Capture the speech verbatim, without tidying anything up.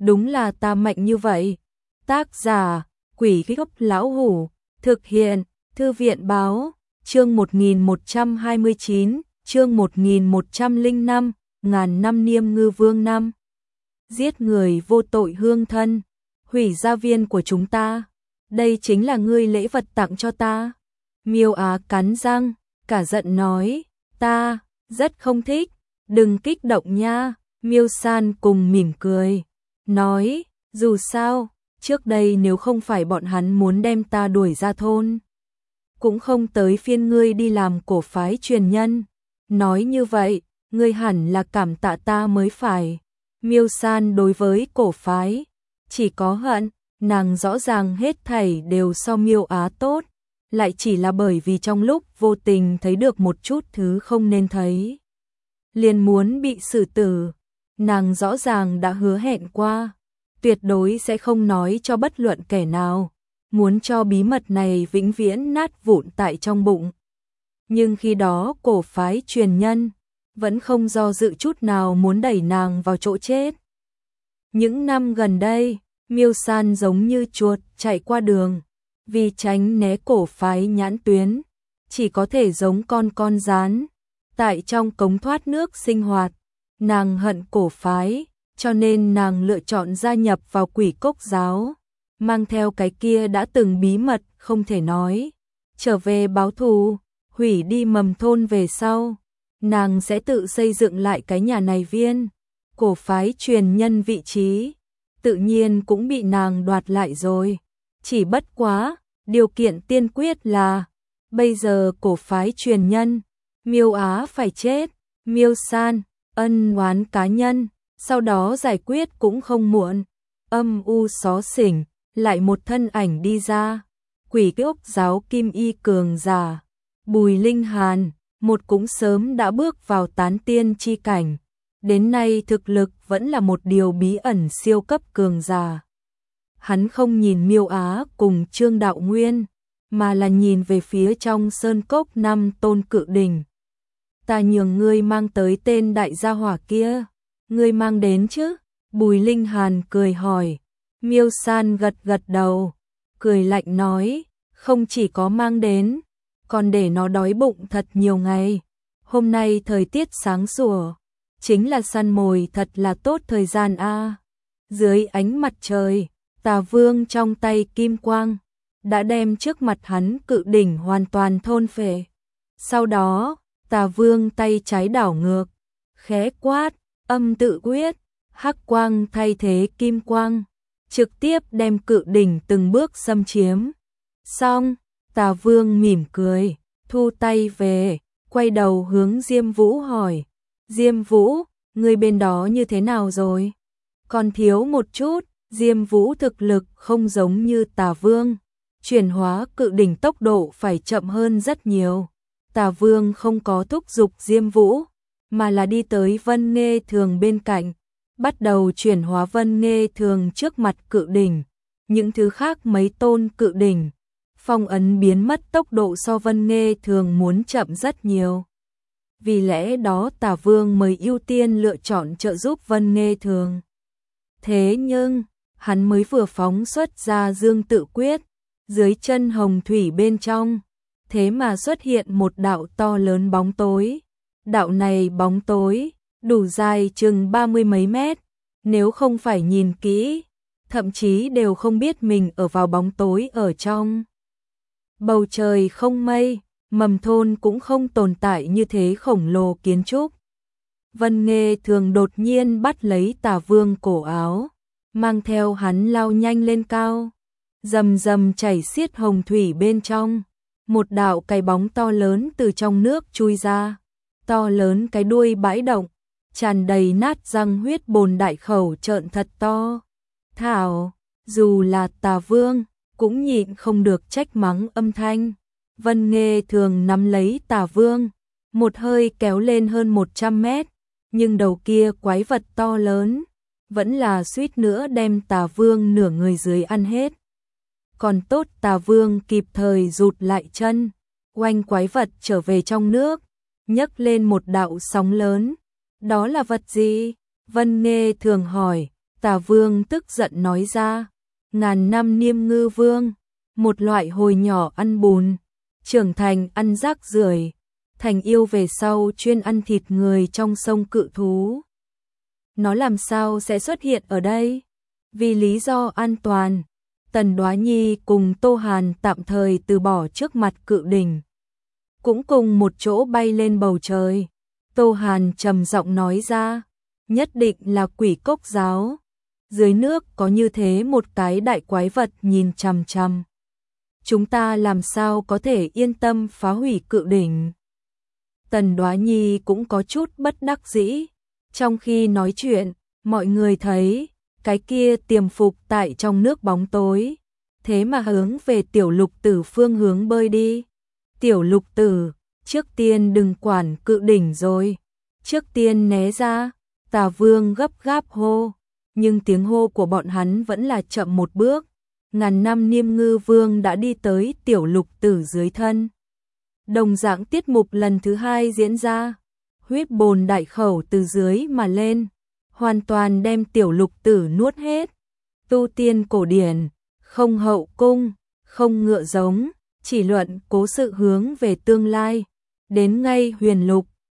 đúng là ta mạnh như vậy. Tác giả, Quỷ Gốc Lão Hủ, thực hiện, Thư viện báo, chương một nghìn một trăm hai mươi chín, chương một nghìn một trăm lẻ năm, ngàn năm Niêm Ngư Vương năm. Giết người vô tội hương thân, hủy gia viên của chúng ta, đây chính là ngươi lễ vật tặng cho ta. Miêu Á cắn răng, cả giận nói, ta rất không thích, đừng kích động nha. Miêu San cùng mỉm cười, nói, dù sao, trước đây nếu không phải bọn hắn muốn đem ta đuổi ra thôn, cũng không tới phiên ngươi đi làm cổ phái truyền nhân. Nói như vậy, ngươi hẳn là cảm tạ ta mới phải. Miêu San đối với cổ phái chỉ có hận, nàng rõ ràng hết thảy đều so Miêu Á tốt, lại chỉ là bởi vì trong lúc vô tình thấy được một chút thứ không nên thấy, liền muốn bị xử tử. Nàng rõ ràng đã hứa hẹn qua, tuyệt đối sẽ không nói cho bất luận kẻ nào, muốn cho bí mật này vĩnh viễn nát vụn tại trong bụng. Nhưng khi đó cổ phái truyền nhân vẫn không do dự chút nào muốn đẩy nàng vào chỗ chết. Những năm gần đây, Miêu San giống như chuột chạy qua đường, vì tránh né cổ phái nhãn tuyến, chỉ có thể giống con con gián tại trong cống thoát nước sinh hoạt. Nàng hận cổ phái, cho nên nàng lựa chọn gia nhập vào Quỷ Cốc giáo, mang theo cái kia đã từng bí mật không thể nói, trở về báo thù, hủy đi mầm thôn về sau, nàng sẽ tự xây dựng lại cái nhà này viên. Cổ phái truyền nhân vị trí, tự nhiên cũng bị nàng đoạt lại rồi. Chỉ bất quá, điều kiện tiên quyết là, bây giờ cổ phái truyền nhân, Miêu Á phải chết, Miêu San, ân oán cá nhân, sau đó giải quyết cũng không muộn. Âm u xó xỉnh, lại một thân ảnh đi ra, Quỷ Cốc giáo kim y cường giả, Bùi Linh Hàn, một cũng sớm đã bước vào tán tiên chi cảnh, đến nay thực lực vẫn là một điều bí ẩn siêu cấp cường giả. Hắn không nhìn Miêu Á cùng Trương Đạo Nguyên, mà là nhìn về phía trong sơn cốc năm tôn cự đỉnh. Ta nhường ngươi mang tới tên đại gia hỏa kia, ngươi mang đến chứ? Bùi Linh Hàn cười hỏi. Miêu San gật gật đầu, cười lạnh nói, không chỉ có mang đến, còn để nó đói bụng thật nhiều ngày. Hôm nay thời tiết sáng sủa, chính là săn mồi thật là tốt thời gian a. Dưới ánh mặt trời, Tà Vương trong tay kim quang đã đem trước mặt hắn cự đỉnh hoàn toàn thôn phệ. Sau đó, Tà Vương tay trái đảo ngược, khẽ quát, âm tự quyết, hắc quang thay thế kim quang, trực tiếp đem cự đỉnh từng bước xâm chiếm. Xong, Tà Vương mỉm cười, thu tay về, quay đầu hướng Diêm Vũ hỏi, Diêm Vũ, người bên đó như thế nào rồi? Còn thiếu một chút. Diêm Vũ thực lực không giống như Tà Vương, chuyển hóa cự đỉnh tốc độ phải chậm hơn rất nhiều. Tà Vương không có thúc giục Diêm Vũ, mà là đi tới Vân Nghê Thường bên cạnh, bắt đầu chuyển hóa Vân Nghê Thường trước mặt cự đỉnh. Những thứ khác mấy tôn cự đỉnh, phong ấn biến mất tốc độ so Vân Nghê Thường muốn chậm rất nhiều. Vì lẽ đó Tà Vương mới ưu tiên lựa chọn trợ giúp Vân Nghê Thường. Thế nhưng, hắn mới vừa phóng xuất ra Dương Tự Quyết, dưới chân hồng thủy bên trong, thế mà xuất hiện một đạo to lớn bóng tối. Đạo này bóng tối, đủ dài chừng ba mươi mấy mét, nếu không phải nhìn kỹ, thậm chí đều không biết mình ở vào bóng tối ở trong. Bầu trời không mây, mầm thôn cũng không tồn tại như thế khổng lồ kiến trúc. Vân Nghê Thường đột nhiên bắt lấy Tà Vương cổ áo, mang theo hắn lao nhanh lên cao, rầm rầm chảy xiết hồng thủy bên trong, một đạo cái bóng to lớn từ trong nước chui ra, to lớn cái đuôi bãi động, tràn đầy nát răng huyết bồn đại khẩu trợn thật to. Thảo, dù là Tà Vương, cũng nhịn không được trách mắng âm thanh. Vân Nghê Thường nắm lấy Tà Vương, một hơi kéo lên hơn một trăm mét, nhưng đầu kia quái vật to lớn, vẫn là suýt nữa đem Tà Vương nửa người dưới ăn hết. Còn tốt Tà Vương kịp thời rụt lại chân, oanh quái vật trở về trong nước, nhấc lên một đạo sóng lớn. Đó là vật gì? Vân Nghê Thường hỏi. Tả Vương tức giận nói ra, ngàn năm Niêm Ngư Vương, một loại hồi nhỏ ăn bùn, trưởng thành ăn rác rưởi, thành yêu về sau chuyên ăn thịt người trong sông cự thú. Nó làm sao sẽ xuất hiện ở đây? Vì lý do an toàn, Tần Đoá Nhi cùng Tô Hàn tạm thời từ bỏ trước mặt cự đỉnh, cũng cùng một chỗ bay lên bầu trời. Tô Hàn trầm giọng nói ra, nhất định là quỷ cốc giáo. Dưới nước có như thế một cái đại quái vật nhìn chằm chằm. Chúng ta làm sao có thể yên tâm phá hủy cự đỉnh? Tần Đoá Nhi cũng có chút bất đắc dĩ. Trong khi nói chuyện, mọi người thấy cái kia tiềm phục tại trong nước bóng tối, thế mà hướng về Tiểu Lục Tử phương hướng bơi đi. Tiểu Lục Tử, trước tiên đừng quản cự đỉnh rồi, trước tiên né ra. Tả Vương gấp gáp hô, nhưng tiếng hô của bọn hắn vẫn là chậm một bước. Ngàn năm Niêm Ngư Vương đã đi tới Tiểu Lục Tử dưới thân. Đồng dạng tiết mục lần thứ hai diễn ra, huyết bồn đại khẩu từ dưới mà lên, hoàn toàn đem Tiểu Lục Tử nuốt hết. Tu tiên cổ điển, không hậu cung, không ngựa giống, chỉ luận cố sự hướng về tương lai. Đến ngay huyền lục,